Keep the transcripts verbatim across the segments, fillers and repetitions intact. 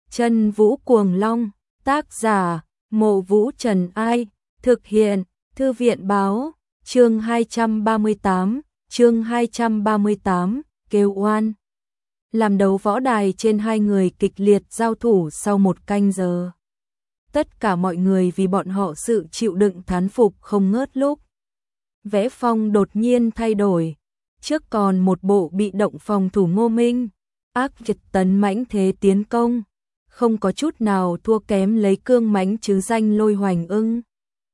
Chân Vũ Cuồng Long, tác giả, Mộ Vũ Trần Ai, thực hiện, Thư viện Báo, chương hai trăm ba mươi tám, chương hai trăm ba mươi tám, kêu oan. Làm đấu võ đài trên hai người kịch liệt giao thủ sau một canh giờ. Tất cả mọi người vì bọn họ sự chịu đựng thán phục không ngớt lúc. Vẽ phong đột nhiên thay đổi, trước còn một bộ bị động phòng thủ Ngô Minh, ác kiệt tấn mãnh thế tiến công, không có chút nào thua kém lấy cương mãnh chứ danh Lôi Hoành Ưng.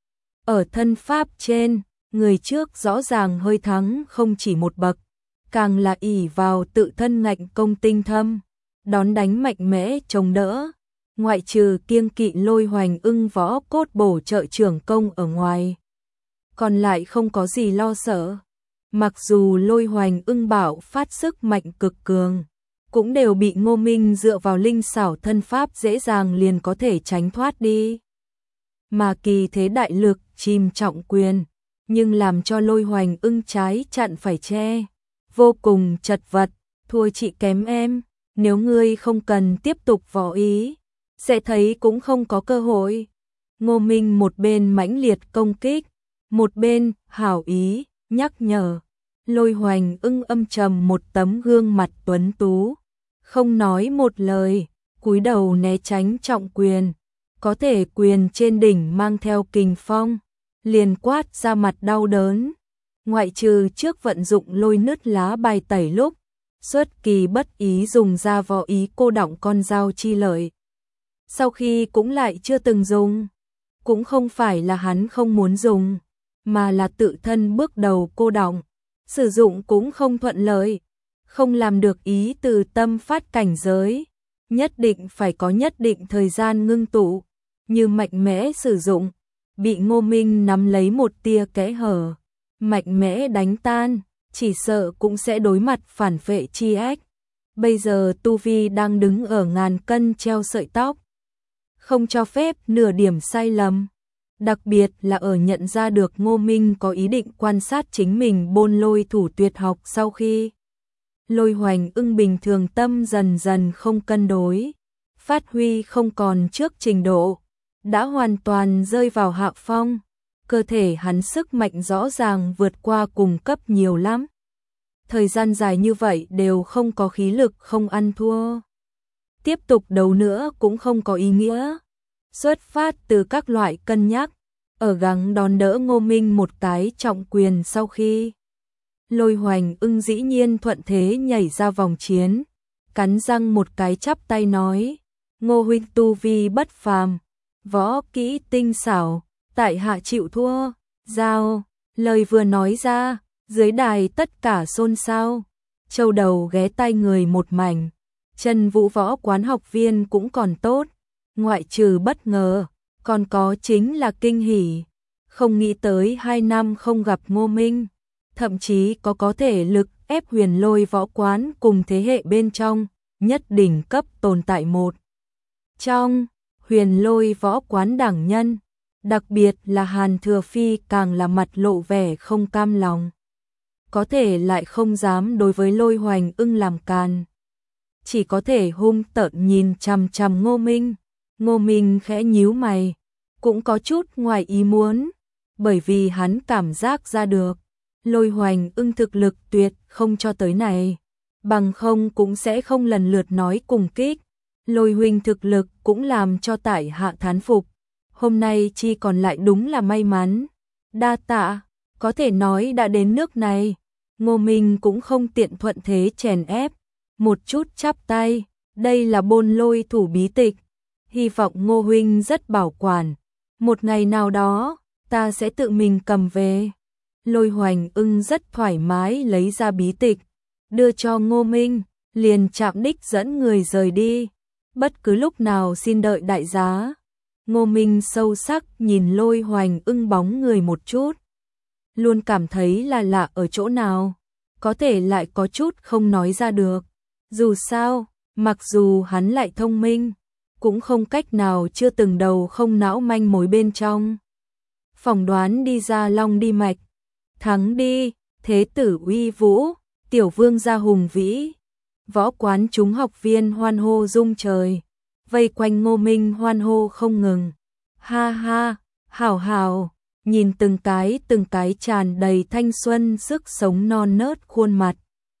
Ở thân pháp trên, người trước rõ ràng hơi thắng không chỉ một bậc, càng là ỷ vào tự thân ngạnh công tinh thâm, đón đánh mạnh mẽ chống đỡ, ngoại trừ kiêng kỵ Lôi Hoành Ưng võ cốt bổ trợ trưởng công ở ngoài, còn lại không có gì lo sợ. Mặc dù Lôi Hoành Ưng bạo phát sức mạnh cực cường, cũng đều bị Ngô Minh dựa vào linh xảo thân pháp dễ dàng liền có thể tránh thoát đi. Mà kỳ thế đại lực chìm trọng quyền, nhưng làm cho Lôi Hoành Ưng trái chặn phải che, vô cùng chật vật, thua chị kém em, nếu ngươi không cần tiếp tục võ ý, sẽ thấy cũng không có cơ hội. Ngô Minh một bên mãnh liệt công kích, một bên hảo ý nhắc nhở. Lôi Hoành Ưng âm trầm một tấm gương mặt tuấn tú, không nói một lời, cúi đầu né tránh trọng quyền, có thể quyền trên đỉnh mang theo kình phong, liền quát ra mặt đau đớn. Ngoại trừ trước vận dụng lôi nứt lá bài tẩy lúc, xuất kỳ bất ý dùng ra võ ý cô đọng con dao chi lợi. Sau khi cũng lại chưa từng dùng, cũng không phải là hắn không muốn dùng, mà là tự thân bước đầu cô đọng, sử dụng cũng không thuận lợi, không làm được ý từ tâm phát cảnh giới, nhất định phải có nhất định thời gian ngưng tụ, như mạnh mẽ sử dụng, bị Ngô Minh nắm lấy một tia kẽ hở, mạnh mẽ đánh tan, chỉ sợ cũng sẽ đối mặt phản vệ chi ách. Bây giờ tu vi đang đứng ở ngàn cân treo sợi tóc, không cho phép nửa điểm sai lầm. Đặc biệt là ở nhận ra được Ngô Minh có ý định quan sát chính mình bôn lôi thủ tuyệt học sau khi Lôi Hoành Ưng bình thường tâm dần dần không cân đối, phát huy không còn trước trình độ, đã hoàn toàn rơi vào hạ phong, cơ thể hắn sức mạnh rõ ràng vượt qua cùng cấp nhiều lắm. Thời gian dài như vậy đều không có khí lực không ăn thua. Tiếp tục đấu nữa cũng không có ý nghĩa. Xuất phát từ các loại cân nhắc, ở gắng đón đỡ Ngô Minh một cái trọng quyền sau khi Lôi Hoành Ưng dĩ nhiên thuận thế nhảy ra vòng chiến, cắn răng một cái chắp tay nói, Ngô huynh tu vi bất phàm, võ kỹ tinh xảo, tại hạ chịu thua. Giao, lời vừa nói ra, dưới đài tất cả xôn xao, châu đầu ghé tai người một mảnh. Chân Vũ võ quán học viên cũng còn tốt, ngoại trừ bất ngờ, còn có chính là kinh hỉ, không nghĩ tới hai năm không gặp Ngô Minh, thậm chí có có thể lực ép Huyền Lôi võ quán cùng thế hệ bên trong, nhất đỉnh cấp tồn tại một. Trong Huyền Lôi võ quán đẳng nhân, đặc biệt là Hàn Thừa Phi càng là mặt lộ vẻ không cam lòng, có thể lại không dám đối với Lôi Hoành Ưng làm càn, chỉ có thể hung tợn nhìn chằm chằm Ngô Minh. Ngô Minh khẽ nhíu mày, cũng có chút ngoài ý muốn, bởi vì hắn cảm giác ra được, Lôi Hoành Ưng thực lực tuyệt không cho tới này, bằng không cũng sẽ không lần lượt nói cùng kích. Lôi huynh thực lực cũng làm cho tại hạ thán phục, hôm nay chi còn lại đúng là may mắn. Đa tạ, có thể nói đã đến nước này, Ngô Minh cũng không tiện thuận thế chèn ép, một chút chắp tay, đây là bôn lôi thủ bí tịch, hy vọng Ngô huynh rất bảo quản, một ngày nào đó ta sẽ tự mình cầm về. Lôi Hoành Ưng rất thoải mái lấy ra bí tịch, đưa cho Ngô Minh, liền chạm đích dẫn người rời đi, bất cứ lúc nào xin đợi đại giá. Ngô Minh sâu sắc nhìn Lôi Hoành Ưng bóng người một chút, luôn cảm thấy là lạ ở chỗ nào, có thể lại có chút không nói ra được. Dù sao, mặc dù hắn lại thông minh, cũng không cách nào chưa từng đầu không não manh mối bên trong phỏng đoán đi ra long đi mạch. Thắng đi, thế tử uy vũ, tiểu vương gia hùng vĩ, võ quán chúng học viên hoan hô rung trời. vây quanh Ngô Minh hoan hô không ngừng. Ha ha, hảo hảo, nhìn từng cái từng cái tràn đầy thanh xuân sức sống non nớt khuôn mặt.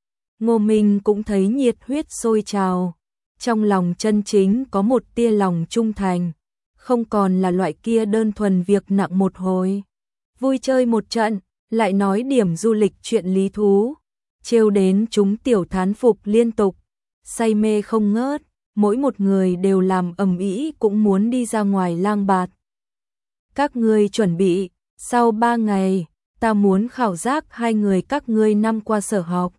Ngô Minh cũng thấy nhiệt huyết sôi trào, trong lòng chân chính có một tia lòng trung thành, không còn là loại kia đơn thuần việc nặng một hồi. Vui chơi một trận, lại nói điểm du lịch chuyện lý thú, trêu đến chúng tiểu thán phục liên tục, say mê không ngớt, mỗi một người đều làm ầm ĩ cũng muốn đi ra ngoài lang bạt. Các ngươi chuẩn bị, sau ba ngày, ta muốn khảo giác hai người các ngươi năm qua sở học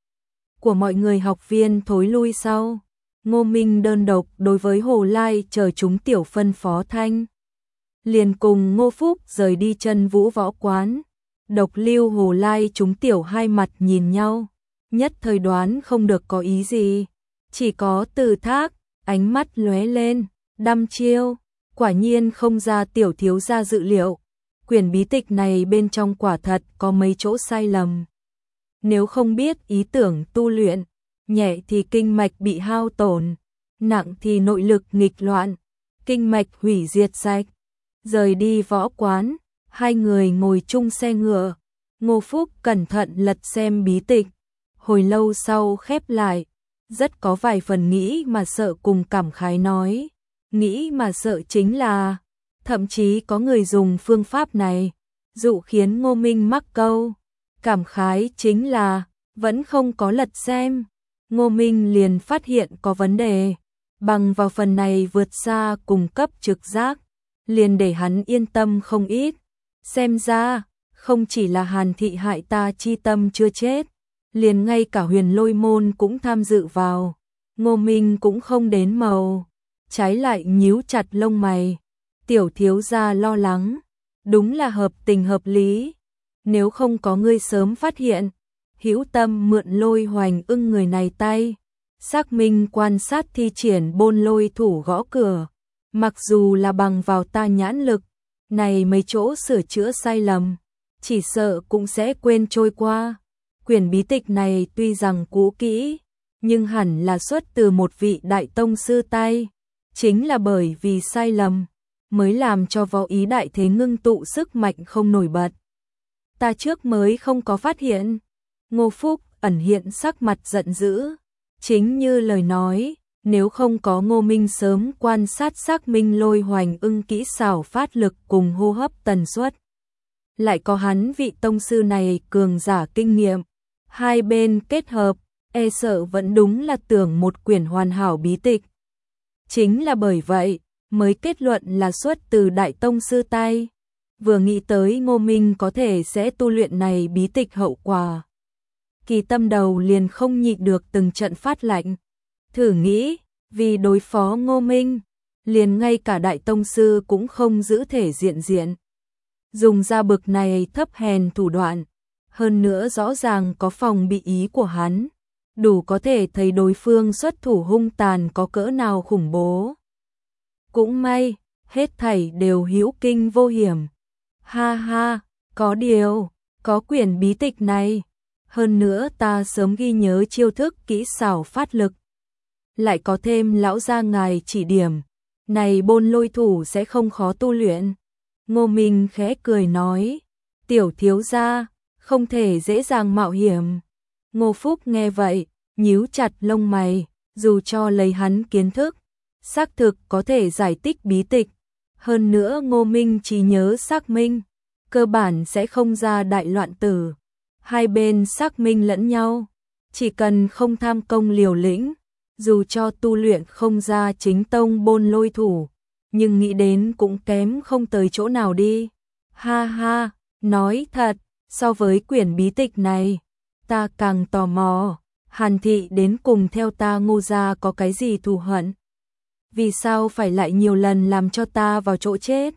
của mọi người học viên thối lui sau. Ngô Minh đơn độc đối với Hồ Lai chờ chúng tiểu phân phó thanh. Liền cùng Ngô Phúc rời đi chân vũ võ quán. Độc Lưu Hồ Lai chúng tiểu hai mặt nhìn nhau, nhất thời đoán không được có ý gì. Chỉ có Từ Thác, ánh mắt lóe lên, đăm chiêu, quả nhiên không ra tiểu thiếu gia dự liệu. Quyển bí tịch này bên trong quả thật có mấy chỗ sai lầm. Nếu không biết ý tưởng tu luyện, nhẹ thì kinh mạch bị hao tổn, nặng thì nội lực nghịch loạn, kinh mạch hủy diệt sạch. Rời đi võ quán, hai người ngồi chung xe ngựa, Ngô Phúc cẩn thận lật xem bí tịch, hồi lâu sau khép lại, rất có vài phần nghĩ mà sợ cùng cảm khái nói. Nghĩ mà sợ chính là, thậm chí có người dùng phương pháp này, dụ khiến Ngô Minh mắc câu. Cảm khái chính là, vẫn không có lật xem. Ngô Minh liền phát hiện có vấn đề, bằng vào phần này vượt xa cùng cấp trực giác, liền để hắn yên tâm không ít. Xem ra, không chỉ là Hàn Thị hại ta chi tâm chưa chết, liền ngay cả Huyền Lôi môn cũng tham dự vào. Ngô Minh cũng không đến màu, trái lại nhíu chặt lông mày. Tiểu thiếu gia lo lắng, đúng là hợp tình hợp lý. Nếu không có ngươi sớm phát hiện, hữu tâm mượn Lôi Hoành ưng người này tay, xác minh quan sát thi triển bôn lôi thủ gõ cửa. Mặc dù là bằng vào ta nhãn lực, này mấy chỗ sửa chữa sai lầm, chỉ sợ cũng sẽ quên trôi qua. Quyển bí tịch này tuy rằng cũ kỹ, nhưng hẳn là xuất từ một vị đại tông sư tay. Chính là bởi vì sai lầm, mới làm cho võ ý đại thế ngưng tụ sức mạnh không nổi bật. Ta trước mới không có phát hiện. Ngô Phúc ẩn hiện sắc mặt giận dữ. Chính như lời nói, nếu không có Ngô Minh sớm quan sát xác minh Lôi Hoành ưng kỹ xảo phát lực cùng hô hấp tần suất, lại có hắn vị tông sư này cường giả kinh nghiệm, hai bên kết hợp, e sợ vẫn đúng là tưởng một quyển hoàn hảo bí tịch. Chính là bởi vậy, mới kết luận là xuất từ đại tông sư tay. Vừa nghĩ tới Ngô Minh có thể sẽ tu luyện này bí tịch hậu quả, Kỳ tâm đầu liền không nhịn được từng trận phát lạnh. Thử nghĩ, vì đối phó Ngô Minh, liền ngay cả đại tông sư cũng không giữ thể diện diện. Dùng ra bực này thấp hèn thủ đoạn, hơn nữa rõ ràng có phòng bị ý của hắn, đủ có thể thấy đối phương xuất thủ hung tàn có cỡ nào khủng bố. Cũng may, hết thảy đều hữu kinh vô hiểm. Ha ha, có điều, có quyển bí tịch này, hơn nữa ta sớm ghi nhớ chiêu thức kỹ xảo phát lực. Lại có thêm lão gia ngài chỉ điểm, này bôn lôi thủ sẽ không khó tu luyện. Ngô Minh khẽ cười nói, tiểu thiếu gia, không thể dễ dàng mạo hiểm. Ngô Phúc nghe vậy, nhíu chặt lông mày, dù cho lấy hắn kiến thức, xác thực có thể giải tích bí tịch. Hơn nữa Ngô Minh trí nhớ xác minh, cơ bản sẽ không ra đại loạn tử. Hai bên xác minh lẫn nhau, chỉ cần không tham công liều lĩnh, dù cho tu luyện không ra chính tông bôn lôi thủ, nhưng nghĩ đến cũng kém không tới chỗ nào đi. Ha ha, nói thật, so với quyển bí tịch này, ta càng tò mò, Hàn Thị đến cùng theo ta Ngô gia có cái gì thù hận? Vì sao phải lại nhiều lần làm cho ta vào chỗ chết?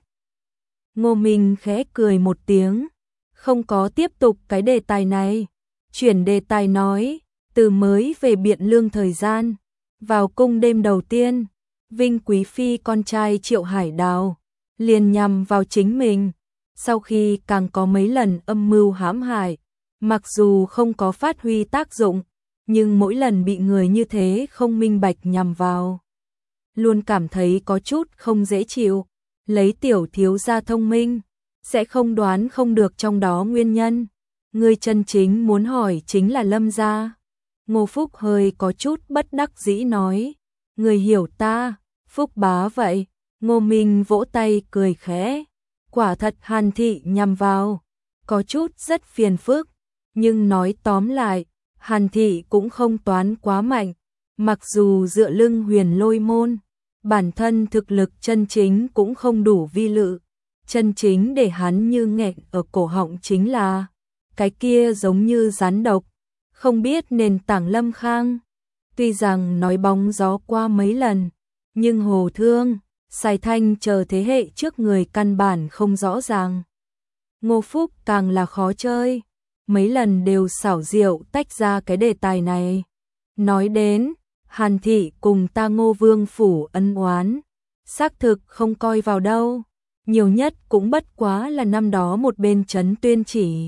Ngô Minh khẽ cười một tiếng, không có tiếp tục cái đề tài này, chuyển đề tài nói, từ mới về Biện Lương thời gian, vào cung đêm đầu tiên, Vinh Quý Phi con trai Triệu Hải Đào, liền nhằm vào chính mình, sau khi càng có mấy lần âm mưu hãm hại, mặc dù không có phát huy tác dụng, nhưng mỗi lần bị người như thế không minh bạch nhằm vào, luôn cảm thấy có chút không dễ chịu. Lấy tiểu thiếu gia thông minh, sẽ không đoán không được trong đó nguyên nhân. Người chân chính muốn hỏi chính là Lâm gia. Ngô Phúc hơi có chút bất đắc dĩ nói. Người hiểu ta, Phúc bá vậy. Ngô Minh vỗ tay cười khẽ. Quả thật Hàn thị nhằm vào, có chút rất phiền phức. Nhưng nói tóm lại, Hàn thị cũng không toán quá mạnh. Mặc dù dựa lưng Huyền Lôi môn, bản thân thực lực chân chính cũng không đủ vi lự. Chân chính để hắn như nghẹn ở cổ họng chính là cái kia giống như rắn độc, không biết nền tảng Lâm Khang. Tuy rằng nói bóng gió qua mấy lần, nhưng Hồ Thương, Sài Thanh chờ thế hệ trước người căn bản không rõ ràng. Ngô Phúc càng là khó chơi, mấy lần đều xảo diệu tách ra cái đề tài này. Nói đến, Hàn thị cùng ta Ngô Vương phủ ân oán, xác thực không coi vào đâu, nhiều nhất cũng bất quá là năm đó một bên trấn tuyên chỉ.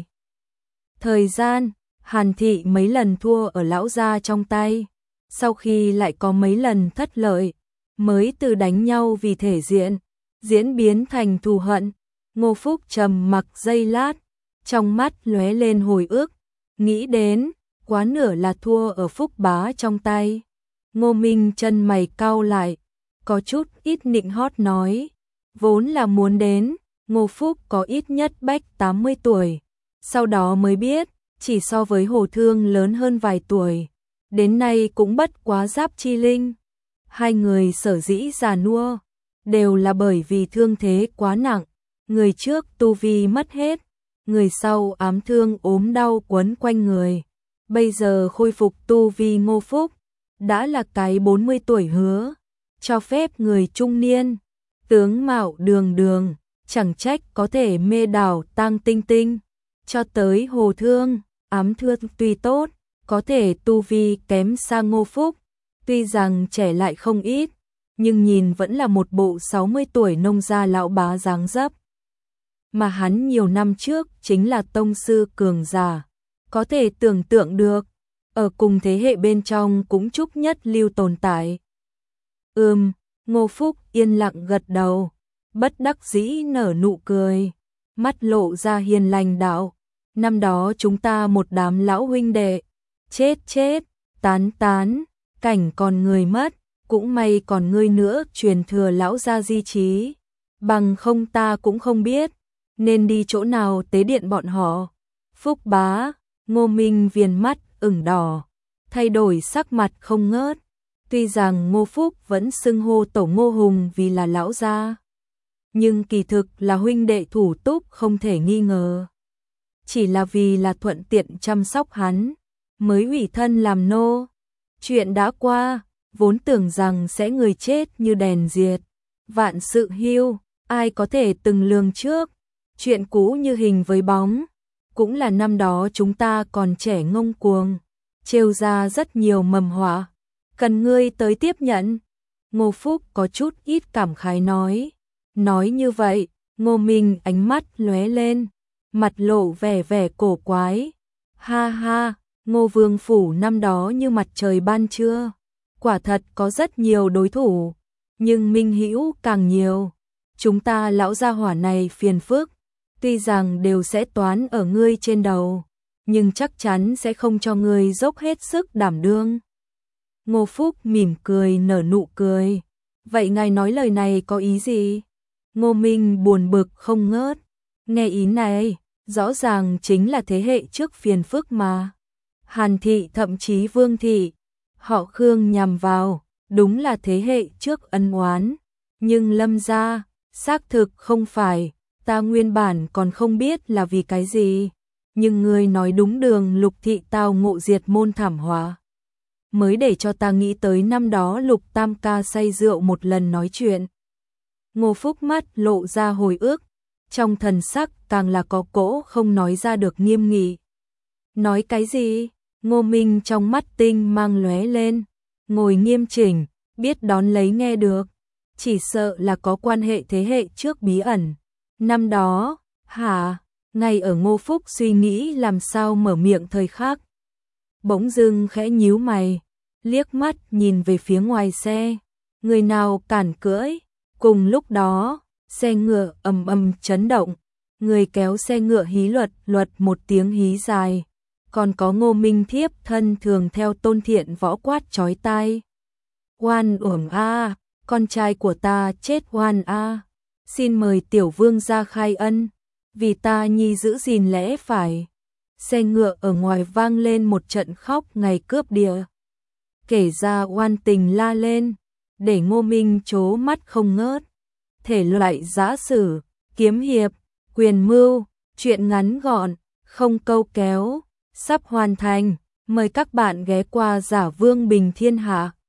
Thời gian, Hàn thị mấy lần thua ở lão gia trong tay, sau khi lại có mấy lần thất lợi, mới từ đánh nhau vì thể diện, diễn biến thành thù hận. Ngô Phúc trầm mặc giây lát, trong mắt lóe lên hồi ức, nghĩ đến, quá nửa là thua ở Phúc bá trong tay. Ngô Minh chân mày cau lại, có chút ít nịnh hót nói, vốn là muốn đến, Ngô Phúc có ít nhất bách tám mươi tuổi, sau đó mới biết, chỉ so với Hồ Thương lớn hơn vài tuổi, đến nay cũng bất quá Giáp Chi Linh. Hai người sở dĩ già nua, đều là bởi vì thương thế quá nặng, người trước tu vi mất hết, người sau ám thương ốm đau quấn quanh người, bây giờ khôi phục tu vi. Ngô Phúc đã là cái bốn mươi tuổi hứa, cho phép người trung niên, tướng mạo đường đường, chẳng trách có thể mê đảo Tang Tinh Tinh, cho tới Hồ Thương, ám thương tuy tốt, có thể tu vi kém xa Ngô Phúc, tuy rằng trẻ lại không ít, nhưng nhìn vẫn là một bộ sáu mươi tuổi nông gia lão bá dáng dấp. Mà hắn nhiều năm trước chính là tông sư cường giả, có thể tưởng tượng được, ở cùng thế hệ bên trong cũng chúc nhất lưu tồn tại. Ừm, Ngô Phúc yên lặng gật đầu, bất đắc dĩ nở nụ cười, mắt lộ ra hiền lành đạo, năm đó chúng ta một đám lão huynh đệ, chết chết, tán tán, cảnh còn người mất, cũng may còn ngươi nữa truyền thừa lão gia di trí, bằng không ta cũng không biết nên đi chỗ nào tế điện bọn họ. Phúc bá, Ngô Minh viền mắt ửng đỏ, thay đổi sắc mặt không ngớt, tuy rằng Ngô Phúc vẫn xưng hô tổ Ngô Hùng vì là lão gia, nhưng kỳ thực là huynh đệ thủ túc không thể nghi ngờ. Chỉ là vì là thuận tiện chăm sóc hắn, mới ủy thân làm nô. Chuyện đã qua, vốn tưởng rằng sẽ người chết như đèn diệt, vạn sự hưu, ai có thể từng lường trước. Chuyện cũ như hình với bóng, cũng là năm đó chúng ta còn trẻ ngông cuồng, trêu ra rất nhiều mầm họa, cần ngươi tới tiếp nhận. Ngô Phúc có chút ít cảm khái nói. Nói như vậy, Ngô Minh ánh mắt lóe lên, mặt lộ vẻ vẻ cổ quái. Ha ha, Ngô Vương phủ năm đó như mặt trời ban trưa, quả thật có rất nhiều đối thủ, nhưng minh hữu càng nhiều. Chúng ta lão gia hỏa này phiền phức, tuy rằng đều sẽ toán ở ngươi trên đầu, nhưng chắc chắn sẽ không cho ngươi dốc hết sức đảm đương. Ngô Phúc mỉm cười nở nụ cười. Vậy ngài nói lời này có ý gì? Ngô Minh buồn bực không ngớt. Nghe ý này, rõ ràng chính là thế hệ trước phiền phức mà. Hàn thị thậm chí Vương thị, họ Khương nhằm vào, đúng là thế hệ trước ân oán. Nhưng Lâm gia, xác thực không phải, ta nguyên bản còn không biết là vì cái gì. Nhưng ngươi nói đúng đường Lục thị tao ngộ diệt môn thảm họa, mới để cho ta nghĩ tới năm đó Lục Tam ca say rượu một lần nói chuyện. Ngô Phúc mắt lộ ra hồi ức, trong thần sắc càng là có cỗ không nói ra được nghiêm nghị. Nói cái gì? Ngô Minh trong mắt tinh mang lóe lên, ngồi nghiêm chỉnh, biết đón lấy nghe được, chỉ sợ là có quan hệ thế hệ trước bí ẩn. Năm đó, hả? Ngay ở Ngô Phúc suy nghĩ làm sao mở miệng thời khắc, bỗng dưng khẽ nhíu mày, liếc mắt nhìn về phía ngoài xe. người nào cản cưỡi. Cùng lúc đó, xe ngựa ầm ầm chấn động, người kéo xe ngựa hí luật luật một tiếng hí dài, còn có Ngô Minh Thiếp thân thường theo Tôn Thiện Võ quát chói tai. Oan uổng a, con trai của ta chết oan a. Xin mời tiểu vương ra khai ân, vì ta nhi giữ gìn lẽ phải. Xe ngựa ở ngoài vang lên một trận khóc ngày cướp địa. Kể ra oan tình la lên, để Ngô Minh trố mắt không ngớt. Thể loại giã sử, kiếm hiệp, quyền mưu, truyện ngắn gọn, không câu kéo, sắp hoàn thành. Mời các bạn ghé qua Giả Vương Bình Thiên Hạ.